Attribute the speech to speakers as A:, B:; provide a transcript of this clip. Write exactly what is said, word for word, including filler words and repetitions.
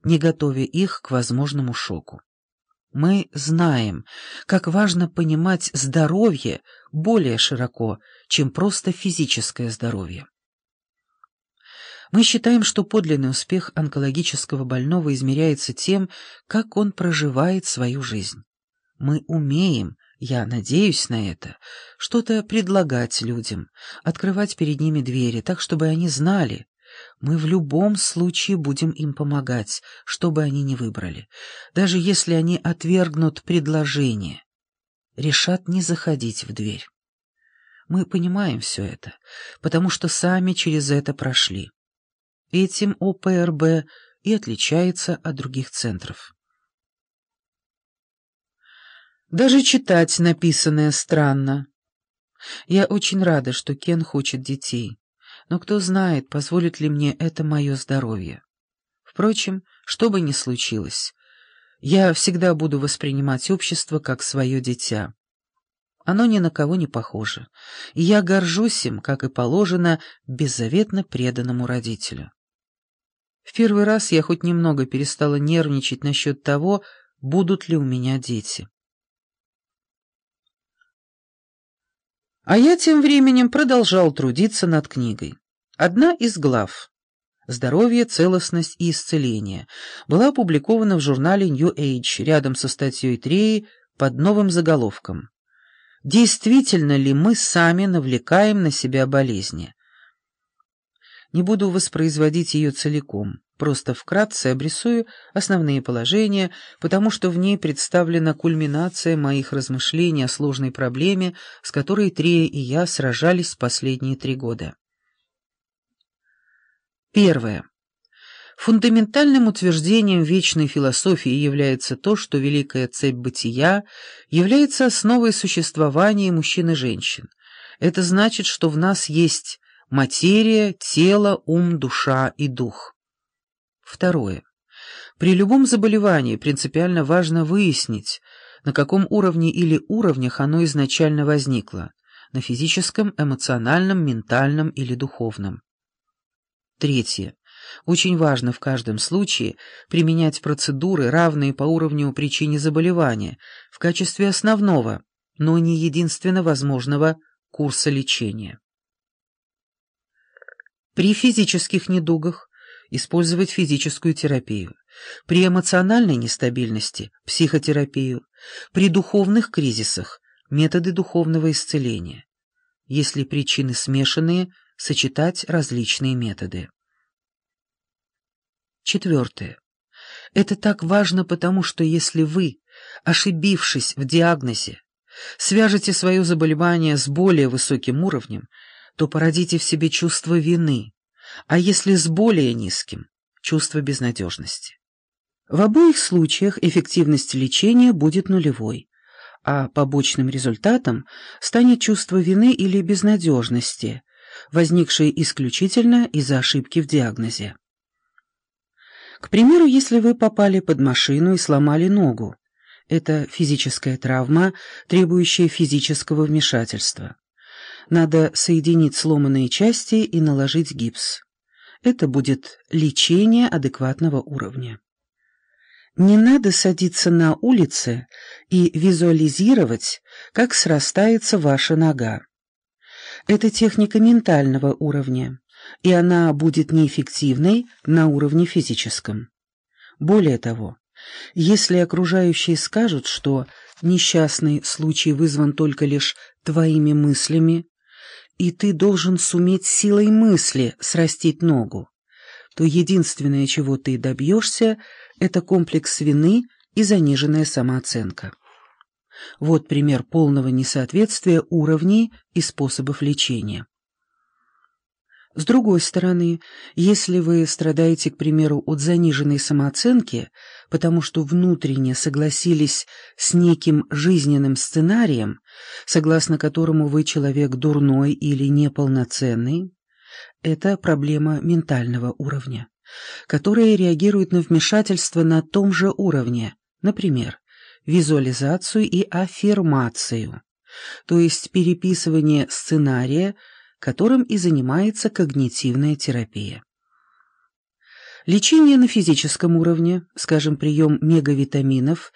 A: не готовя их к возможному шоку. Мы знаем, как важно понимать здоровье более широко, чем просто физическое здоровье. Мы считаем, что подлинный успех онкологического больного измеряется тем, как он проживает свою жизнь. Мы умеем, я надеюсь на это, что-то предлагать людям, открывать перед ними двери, так, чтобы они знали. Мы в любом случае будем им помогать, что бы они ни выбрали, даже если они отвергнут предложение, решат не заходить в дверь. Мы понимаем все это, потому что сами через это прошли. Этим О П Р Б и отличается от других центров. Даже читать написанное странно. Я очень рада, что Кен хочет детей, но кто знает, позволит ли мне это мое здоровье. Впрочем, что бы ни случилось, я всегда буду воспринимать общество как свое дитя. Оно ни на кого не похоже, и я горжусь им, как и положено, беззаветно преданному родителю. В первый раз я хоть немного перестала нервничать насчет того, будут ли у меня дети. А я тем временем продолжал трудиться над книгой. Одна из глав «Здоровье, целостность и исцеление» была опубликована в журнале New Age рядом со статьей Треи под новым заголовком «Действительно ли мы сами навлекаем на себя болезни?». Не буду воспроизводить ее целиком, просто вкратце обрисую основные положения, потому что в ней представлена кульминация моих размышлений о сложной проблеме, с которой Трея и я сражались последние три года. Первое. Фундаментальным утверждением вечной философии является то, что великая цепь бытия является основой существования мужчин и женщин. Это значит, что в нас есть материя, тело, ум, душа и дух. Второе. При любом заболевании принципиально важно выяснить, на каком уровне или уровнях оно изначально возникло – на физическом, эмоциональном, ментальном или духовном. Третье. Очень важно в каждом случае применять процедуры, равные по уровню причине заболевания, в качестве основного, но не единственно возможного курса лечения. При физических недугах использовать физическую терапию, при эмоциональной нестабильности – психотерапию, при духовных кризисах – методы духовного исцеления. Если причины смешанные – сочетать различные методы. Четвертое. Это так важно, потому что если вы, ошибившись в диагнозе, свяжете свое заболевание с более высоким уровнем, то породите в себе чувство вины, а если с более низким – чувство безнадежности. В обоих случаях эффективность лечения будет нулевой, а побочным результатом станет чувство вины или безнадежности, возникшее исключительно из-за ошибки в диагнозе. К примеру, если вы попали под машину и сломали ногу, это физическая травма, требующая физического вмешательства. Надо соединить сломанные части и наложить гипс. Это будет лечение адекватного уровня. Не надо садиться на улице и визуализировать, как срастается ваша нога. Это техника ментального уровня, и она будет неэффективной на уровне физическом. Более того, если окружающие скажут, что несчастный случай вызван только лишь твоими мыслями, и ты должен суметь силой мысли срастить ногу, то единственное, чего ты добьешься, это комплекс вины и заниженная самооценка. Вот пример полного несоответствия уровней и способов лечения. С другой стороны, если вы страдаете, к примеру, от заниженной самооценки, потому что внутренне согласились с неким жизненным сценарием, согласно которому вы человек дурной или неполноценный, это проблема ментального уровня, которая реагирует на вмешательство на том же уровне, например, визуализацию и аффирмацию, то есть переписывание сценария, которым и занимается когнитивная терапия. Лечение на физическом уровне, скажем, прием мегавитаминов